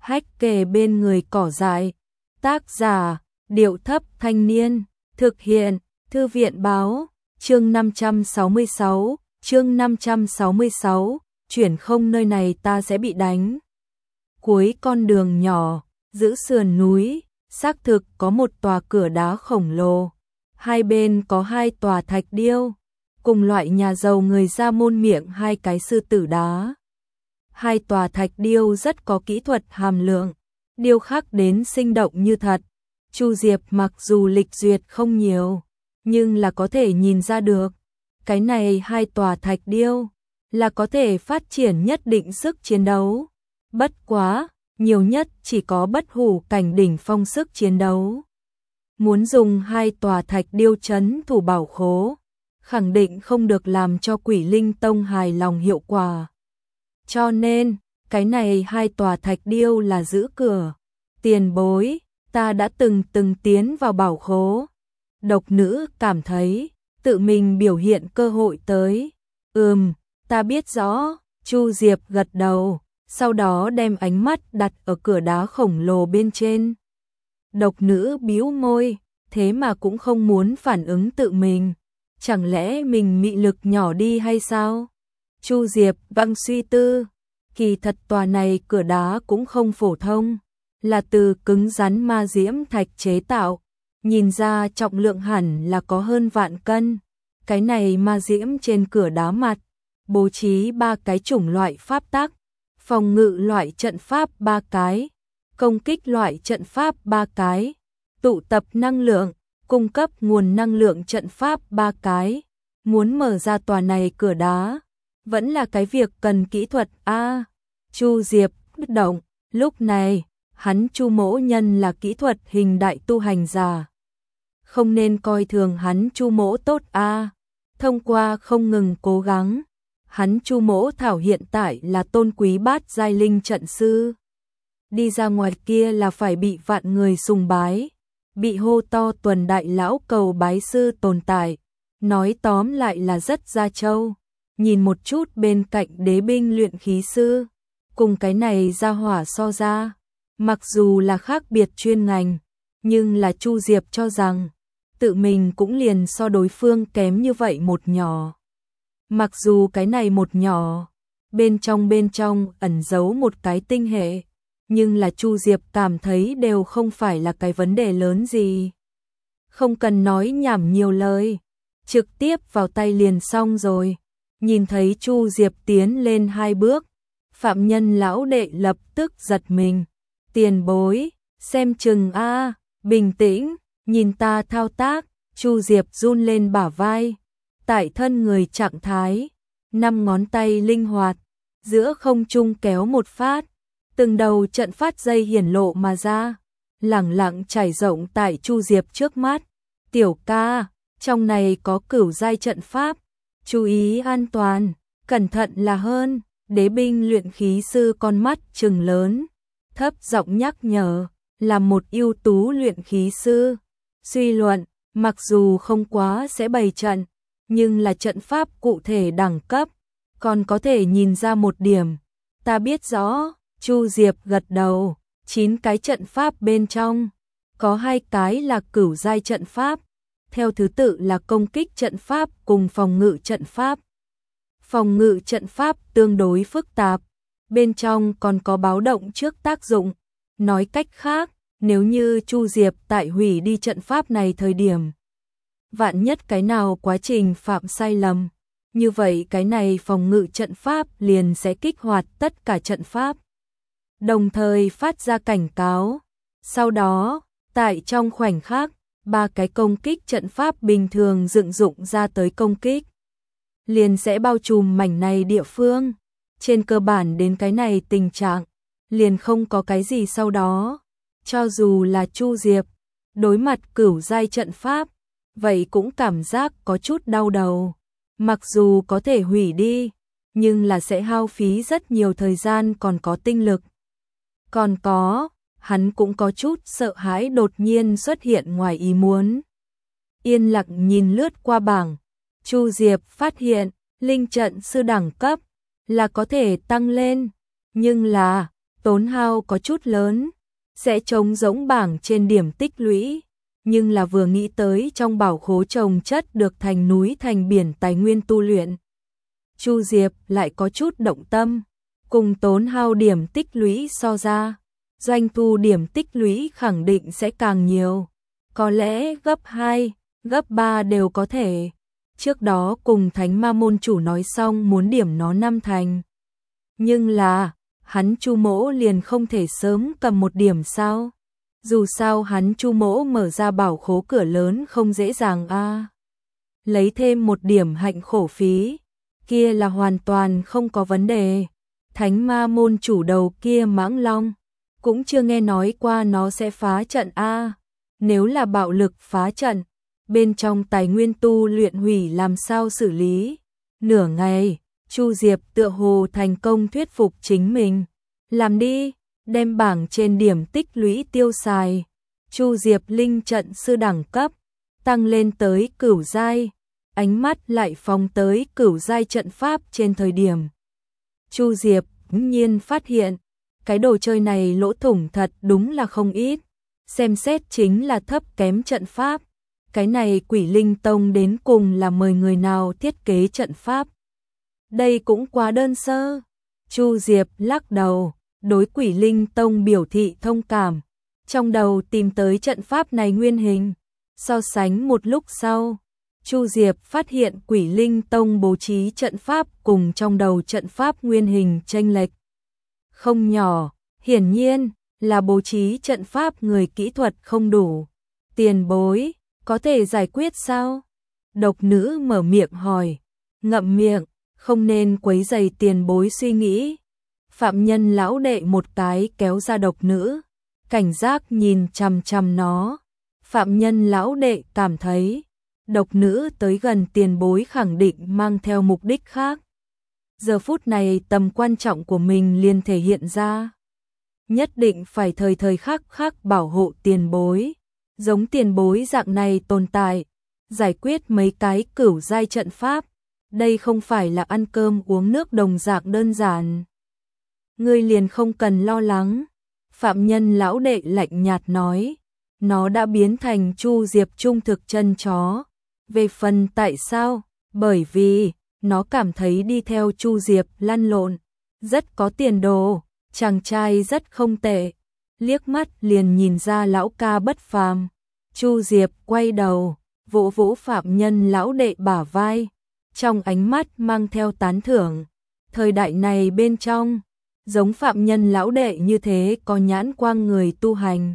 hách kề bên người cỏ dại. Tác giả, Điệu Thấp Thanh Niên, thực hiện, Thư viện Báo, chương 566, chuyển không nơi này ta sẽ bị đánh. Cuối con đường nhỏ, giữa sườn núi, xác thực có một tòa cửa đá khổng lồ. Hai bên có hai tòa thạch điêu, cùng loại nhà giàu người ra môn miệng hai cái sư tử đá. Hai tòa thạch điêu rất có kỹ thuật hàm lượng, điêu khắc đến sinh động như thật. Chu Diệp mặc dù lịch duyệt không nhiều, nhưng là có thể nhìn ra được, cái này hai tòa thạch điêu là có thể phát triển nhất định sức chiến đấu. Bất quá, nhiều nhất chỉ có bất hủ cảnh đỉnh phong sức chiến đấu. Muốn dùng hai tòa thạch điêu trấn thủ bảo khố, khẳng định không được làm cho Quỷ Linh Tông hài lòng hiệu quả. Cho nên, cái này hai tòa thạch điêu là giữ cửa. Tiền bối, ta đã từng tiến vào bảo khố. Độc nữ cảm thấy, tự mình biểu hiện cơ hội tới. Ta biết rõ, Chu Diệp gật đầu, sau đó đem ánh mắt đặt ở cửa đá khổng lồ bên trên. Độc nữ bĩu môi, thế mà cũng không muốn phản ứng tự mình. Chẳng lẽ mình mị lực nhỏ đi hay sao? Chu Diệp văng suy tư, kỳ thật tòa này cửa đá cũng không phổ thông, là từ cứng rắn ma diễm thạch chế tạo, nhìn ra trọng lượng hẳn là có hơn vạn cân. Cái này ma diễm trên cửa đá mặt, bố trí 3 cái chủng loại pháp tắc, phòng ngự loại trận pháp 3 cái, công kích loại trận pháp 3 cái, tụ tập năng lượng, cung cấp nguồn năng lượng trận pháp 3 cái. Muốn mở ra tòa này cửa đá, vẫn là cái việc cần kỹ thuật a. Chu Diệp bất động, lúc này, hắn Chu Mỗ Nhân là kỹ thuật hình đại tu hành giả. Không nên coi thường hắn Chu Mỗ tốt a. Thông qua không ngừng cố gắng, hắn Chu Mỗ Thảo hiện tại là tôn quý bát giai linh trận sư. Đi ra ngoài kia là phải bị vạn người sùng bái, bị hô to tuần đại lão cầu bái sư tồn tại. Nói tóm lại là rất gia châu. Nhìn một chút bên cạnh đế binh luyện khí sư, cùng cái này ra hỏa so ra, mặc dù là khác biệt chuyên ngành, nhưng là Chu Diệp cho rằng, tự mình cũng liền so đối phương kém như vậy một nhỏ. Mặc dù cái này một nhỏ, bên trong ẩn giấu một cái tinh hệ, nhưng là Chu Diệp cảm thấy đều không phải là cái vấn đề lớn gì. Không cần nói nhảm nhiều lời, trực tiếp vào tay liền xong rồi. Nhìn thấy Chu Diệp tiến lên 2 bước, phạm nhân lão đệ lập tức giật mình. Tiền bối, xem chừng a, bình tĩnh, nhìn ta thao tác. Chu Diệp run lên bả vai, tại thân người trạng thái, 5 ngón tay linh hoạt, giữa không trung kéo một phát, từng đầu trận phát dây hiển lộ mà ra, lẳng lặng trải rộng tại Chu Diệp trước mắt. Tiểu ca, trong này có cửu giai trận pháp, chú ý an toàn, cẩn thận là hơn. Đế binh luyện khí sư con mắt trừng lớn, thấp giọng nhắc nhở, là một ưu tú luyện khí sư. Suy luận, mặc dù không quá sẽ bày trận, nhưng là trận pháp cụ thể đẳng cấp, còn có thể nhìn ra một điểm. Ta biết rõ, Chu Diệp gật đầu, 9 cái trận pháp bên trong, có 2 cái là cửu giai trận pháp, theo thứ tự là công kích trận pháp cùng phòng ngự trận pháp. Phòng ngự trận pháp tương đối phức tạp, bên trong còn có báo động trước tác dụng. Nói cách khác, nếu như Chu Diệp tại hủy đi trận pháp này thời điểm, vạn nhất cái nào quá trình phạm sai lầm, như vậy cái này phòng ngự trận pháp liền sẽ kích hoạt tất cả trận pháp, đồng thời phát ra cảnh cáo. Sau đó, tại trong khoảnh khắc, 3 cái công kích trận pháp bình thường dựng dụng ra tới công kích, liền sẽ bao trùm mảnh này địa phương. Trên cơ bản đến cái này tình trạng, liền không có cái gì sau đó. Cho dù là Chu Diệp, đối mặt cửu giai trận pháp, vậy cũng cảm giác có chút đau đầu. Mặc dù có thể hủy đi, nhưng là sẽ hao phí rất nhiều thời gian còn có tinh lực. Còn có, hắn cũng có chút sợ hãi đột nhiên xuất hiện ngoài ý muốn. Yên lặng nhìn lướt qua bảng, Chu Diệp phát hiện, linh trận sư đẳng cấp là có thể tăng lên, nhưng là tốn hao có chút lớn, sẽ trống rỗng bảng trên điểm tích lũy, nhưng là vừa nghĩ tới trong bảo khố trồng chất được thành núi thành biển tài nguyên tu luyện, Chu Diệp lại có chút động tâm, cùng tốn hao điểm tích lũy so ra, doanh thu điểm tích lũy khẳng định sẽ càng nhiều, có lẽ gấp 2, gấp 3 đều có thể. Trước đó cùng Thánh Ma môn chủ nói xong muốn điểm nó 5 thành. Nhưng là, hắn Chu Mỗ liền không thể sớm cầm một điểm sao? Dù sao hắn Chu Mỗ mở ra bảo khố cửa lớn không dễ dàng a. Lấy thêm một điểm hạnh khổ phí, kia là hoàn toàn không có vấn đề. Thánh Ma môn chủ đầu kia Mãng Long, cũng chưa nghe nói qua nó sẽ phá trận a. Nếu là bạo lực phá trận, bên trong tài nguyên tu luyện hủy làm sao xử lý? Nửa ngày, Chu Diệp tựa hồ thành công thuyết phục chính mình. Làm đi, đem bảng trên điểm tích lũy tiêu xài. Chu Diệp linh trận sư đẳng cấp, tăng lên tới cửu giai, ánh mắt lại phóng tới cửu giai trận pháp trên thời điểm. Chu Diệp nhiên phát hiện, cái đồ chơi này lỗ thủng thật đúng là không ít, xem xét chính là thấp kém trận pháp. Cái này Quỷ Linh Tông đến cùng là mời người nào thiết kế trận pháp? Đây cũng quá đơn sơ. Chu Diệp lắc đầu, đối Quỷ Linh Tông biểu thị thông cảm, trong đầu tìm tới trận pháp này nguyên hình. So sánh một lúc sau, Chu Diệp phát hiện Quỷ Linh Tông bố trí trận pháp cùng trong đầu trận pháp nguyên hình chênh lệch không nhỏ, hiển nhiên là bố trí trận pháp người kỹ thuật không đủ. Tiền bối, có thể giải quyết sao? Độc nữ mở miệng hỏi, ngậm miệng, không nên quấy rầy tiền bối suy nghĩ. Phạm Nhân lão đệ một cái kéo ra độc nữ, cảnh giác nhìn chằm chằm nó. Phạm Nhân lão đệ cảm thấy, độc nữ tới gần tiền bối khẳng định mang theo mục đích khác. Giờ phút này tầm quan trọng của mình liền thể hiện ra. Nhất định phải thời thời khắc khắc bảo hộ tiền bối. Giống tiền bối dạng này tồn tại, giải quyết mấy cái cửu giai trận pháp, đây không phải là ăn cơm uống nước đồng dạng đơn giản. Ngươi liền không cần lo lắng, Phạm Nhân lão đệ lạnh nhạt nói, nó đã biến thành Chu Diệp trung thực chân chó. Về phần tại sao? Bởi vì nó cảm thấy đi theo Chu Diệp lăn lộn, rất có tiền đồ, chàng trai rất không tệ. Liếc mắt liền nhìn ra lão ca bất phàm. Chu Diệp quay đầu, vỗ vỗ Phạm Nhân lão đệ bả vai, trong ánh mắt mang theo tán thưởng. Thời đại này bên trong, giống Phạm Nhân lão đệ như thế có nhãn quang người tu hành,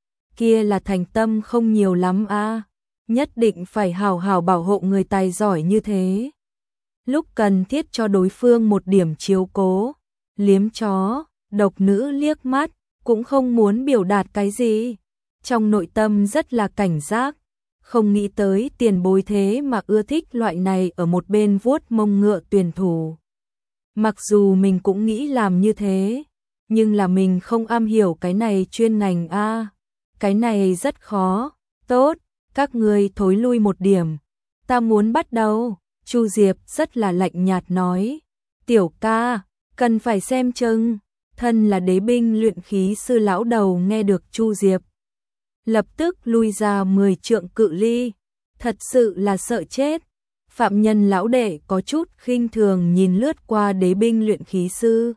kia là thành tâm không nhiều lắm a. Nhất định phải hào hào bảo hộ người tài giỏi như thế. Lúc cần thiết cho đối phương một điểm chiếu cố. Liếm chó, độc nữ liếc mắt, cũng không muốn biểu đạt cái gì. Trong nội tâm rất là cảnh giác, không nghĩ tới tiền bối thế mà ưa thích loại này ở một bên vuốt mông ngựa tuyển thủ. Mặc dù mình cũng nghĩ làm như thế, nhưng là mình không am hiểu cái này chuyên ngành a. Cái này rất khó. Tốt, các ngươi thối lui một điểm. Ta muốn bắt đầu. Chu Diệp rất là lạnh nhạt nói. Tiểu ca, cần phải xem chừng. Thân là đế binh luyện khí sư lão đầu nghe được Chu Diệp, lập tức lui ra 10 trượng cự ly. Thật sự là sợ chết. Phạm Nhân lão đệ có chút khinh thường nhìn lướt qua đế binh luyện khí sư.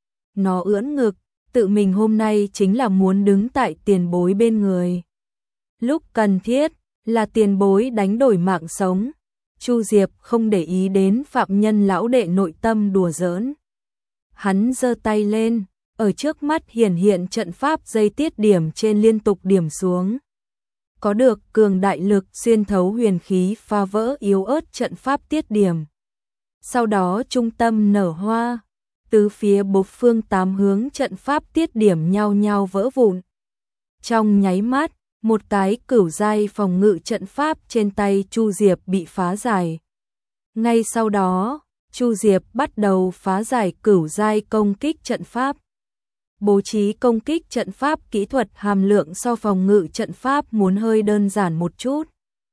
Nó ưỡn ngực, tự mình hôm nay chính là muốn đứng tại tiền bối bên người. Lúc cần thiết, là tiền bối đánh đổi mạng sống. Chu Diệp không để ý đến Phạm Nhân lão đệ nội tâm đùa giỡn. Hắn giơ tay lên, ở trước mắt hiển hiện trận pháp dây tiết điểm trên liên tục điểm xuống. Có được cường đại lực xuyên thấu huyền khí phá vỡ yếu ớt trận pháp tiết điểm. Sau đó trung tâm nở hoa, tứ phía bốn phương tám hướng trận pháp tiết điểm nhau nhau vỡ vụn. Trong nháy mắt, một cái cửu giai phòng ngự trận pháp trên tay Chu Diệp bị phá giải. Ngay sau đó, Chu Diệp bắt đầu phá giải cửu giai công kích trận pháp. Bố trí công kích trận pháp kỹ thuật hàm lượng so phòng ngự trận pháp muốn hơi đơn giản một chút.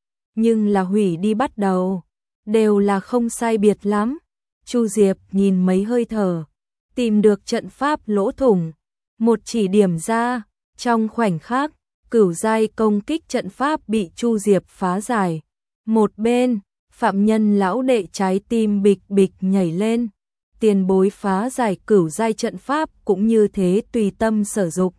Nhưng là hủy đi bắt đầu, đều là không sai biệt lắm. Chu Diệp nhìn mấy hơi thở, tìm được trận pháp lỗ thủng, một chỉ điểm ra, trong khoảnh khắc, cửu giai công kích trận pháp bị Chu Diệp phá giải. Một bên, phạm nhân lão đệ trái tim bịch bịch nhảy lên, tiền bối phá giải cửu giai trận pháp cũng như thế tùy tâm sở dục.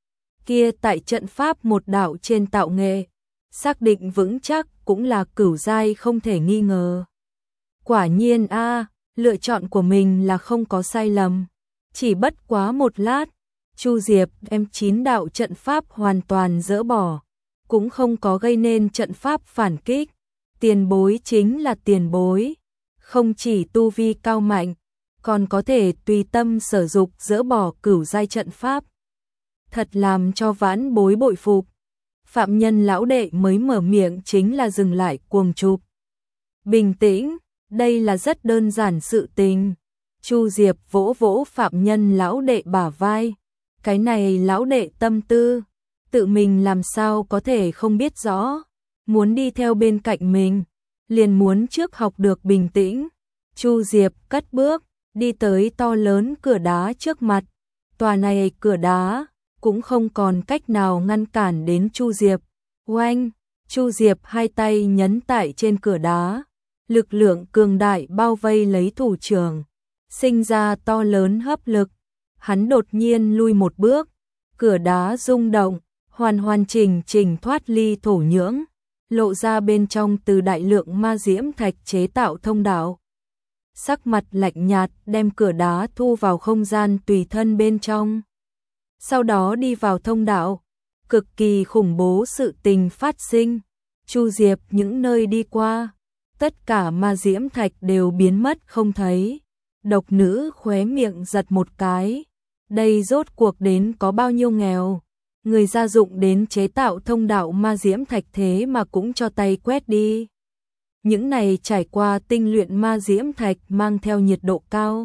Kia tại trận pháp một đạo trên tạo nghệ, xác định vững chắc cũng là cửu giai không thể nghi ngờ. Quả nhiên lựa chọn của mình là không có sai lầm. Chỉ bất quá một lát, Chu Diệp đem 9 đạo trận pháp hoàn toàn dỡ bỏ, cũng không có gây nên trận pháp phản kích. Tiền bối chính là tiền bối, không chỉ tu vi cao mạnh, còn có thể tùy tâm sở dục dỡ bỏ cửu giai trận pháp. Thật làm cho vãn bối bội phục. Phạm nhân lão đệ mới mở miệng chính là dừng lại cuồng chụp. Bình tĩnh, đây là rất đơn giản sự tình. Chu Diệp vỗ vỗ phạm nhân lão đệ bả vai. Cái này lão đệ tâm tư, tự mình làm sao có thể không biết rõ. Muốn đi theo bên cạnh mình, liền muốn trước học được bình tĩnh. Chu Diệp cất bước, đi tới to lớn cửa đá trước mặt. Tòa này cửa đá cũng không còn cách nào ngăn cản đến Chu Diệp. Oanh, Chu Diệp hai tay nhấn tại trên cửa đá, lực lượng cường đại bao vây lấy thủ trưởng, sinh ra to lớn hấp lực. Hắn đột nhiên lui một bước, cửa đá rung động, hoàn chỉnh thoát ly thổ nhưỡng, lộ ra bên trong từ đại lượng ma diễm thạch chế tạo thông đạo. Sắc mặt lạnh nhạt đem cửa đá thu vào không gian tùy thân bên trong. Sau đó đi vào thông đạo, cực kỳ khủng bố sự tình phát sinh. Chu Diệp những nơi đi qua, tất cả ma diễm thạch đều biến mất không thấy. Độc nữ khóe miệng giật một cái. Đây rốt cuộc đến có bao nhiêu nghèo. Người gia dụng đến chế tạo thông đạo ma diễm thạch thế mà cũng cho tay quét đi. Những này trải qua tinh luyện ma diễm thạch mang theo nhiệt độ cao.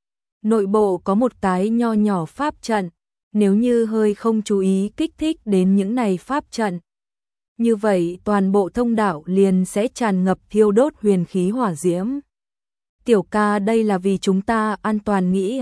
Nội bộ có một cái nho nhỏ pháp trận. Nếu như hơi không chú ý kích thích đến những này pháp trận, như vậy toàn bộ thông đạo liền sẽ tràn ngập thiêu đốt huyền khí hỏa diễm. Tiểu ca, đây là vì chúng ta an toàn nghĩ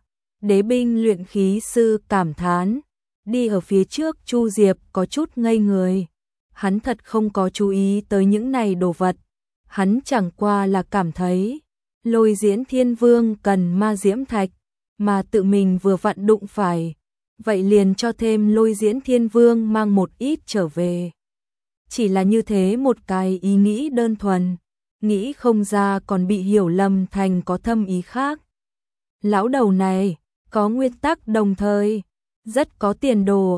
Đế binh luyện khí sư cảm thán. Đi ở phía trước Chu Diệp có chút ngây người. Hắn thật không có chú ý tới những này đồ vật. Hắn chẳng qua là cảm thấy Lôi Diễn Thiên Vương cần ma diễm thạch, mà tự mình vừa vặn đụng phải. Vậy liền cho thêm Lôi Diễn Thiên Vương mang một ít trở về. Chỉ là như thế một cái ý nghĩ đơn thuần, nghĩ không ra còn bị hiểu lầm thành có thâm ý khác. Lão đầu này có nguyên tắc đồng thời, rất có tiền đồ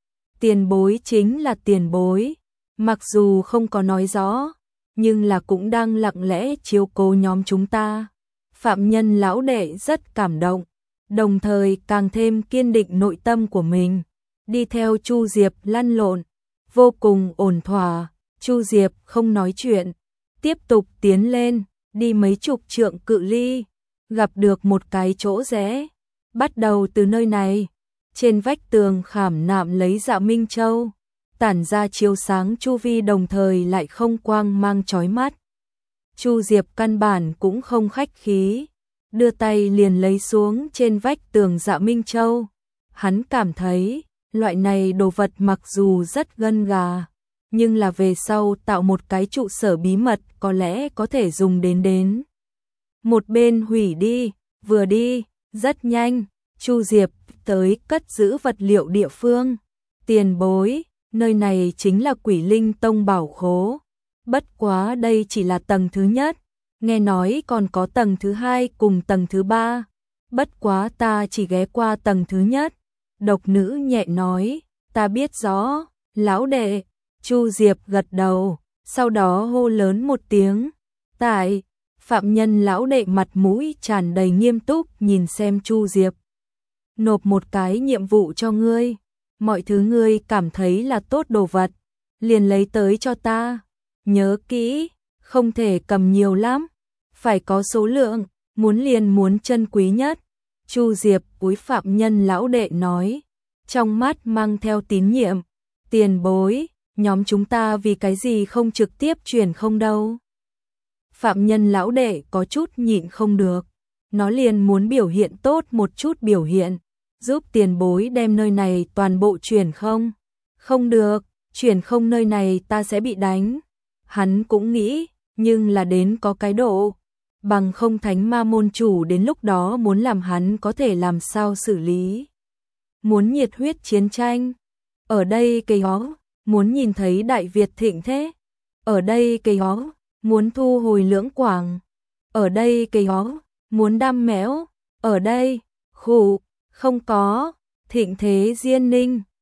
Tiền bối chính là tiền bối, mặc dù không có nói rõ, nhưng là cũng đang lặng lẽ chiếu cố nhóm chúng ta. Phạm nhân lão đệ rất cảm động, đồng thời càng thêm kiên định nội tâm của mình. Đi theo Chu Diệp lăn lộn, vô cùng ổn thỏa. Chu Diệp không nói chuyện, tiếp tục tiến lên, đi mấy chục trượng cự ly, gặp được một cái chỗ rẽ. Bắt đầu từ nơi này, trên vách tường khảm nạm lấy Dạ Minh Châu, tản ra chiếu sáng chu vi đồng thời lại không quang mang chói mắt. Chu Diệp căn bản cũng không khách khí, đưa tay liền lấy xuống trên vách tường Dạ Minh Châu. Hắn cảm thấy, loại này đồ vật mặc dù rất gân gà, nhưng là về sau tạo một cái trụ sở bí mật có lẽ có thể dùng đến. Một bên hủy đi, vừa đi, rất nhanh, Chu Diệp tới cất giữ vật liệu địa phương. Tiền bối, nơi này chính là Quỷ Linh Tông bảo khố. Bất quá đây chỉ là tầng thứ nhất, nghe nói còn có tầng thứ hai cùng tầng thứ ba. Bất quá ta chỉ ghé qua tầng thứ nhất. Độc nữ nhẹ nói, ta biết rõ, lão đệ. Chu Diệp gật đầu, sau đó hô lớn một tiếng. Tại, phạm nhân lão đệ mặt mũi tràn đầy nghiêm túc nhìn xem Chu Diệp. Nộp một cái nhiệm vụ cho ngươi, mọi thứ ngươi cảm thấy là tốt đồ vật, liền lấy tới cho ta. Nhớ kỹ, không thể cầm nhiều lắm, phải có số lượng, muốn chân quý nhất. Chu Diệp cúi phạm nhân lão đệ nói, trong mắt mang theo tín nhiệm. Tiền bối, nhóm chúng ta vì cái gì không trực tiếp chuyển không đâu. Phạm nhân lão đệ có chút nhịn không được, nó liền muốn biểu hiện tốt một chút biểu hiện. giúp tiền bối đem nơi này toàn bộ chuyển không? Không được, chuyển không nơi này ta sẽ bị đánh. Hắn cũng nghĩ, nhưng là đến có cái độ. Bằng không thánh ma môn chủ đến lúc đó muốn làm hắn có thể làm sao xử lý. Muốn nhiệt huyết chiến tranh. Ở đây cây hó, muốn nhìn thấy Đại Việt thịnh thế. Ở đây cây hó, muốn thu hồi Lưỡng Quảng. Ở đây cây hó, muốn đam mẽo. Ở đây, khủ, không có, thịnh thế Diên Ninh.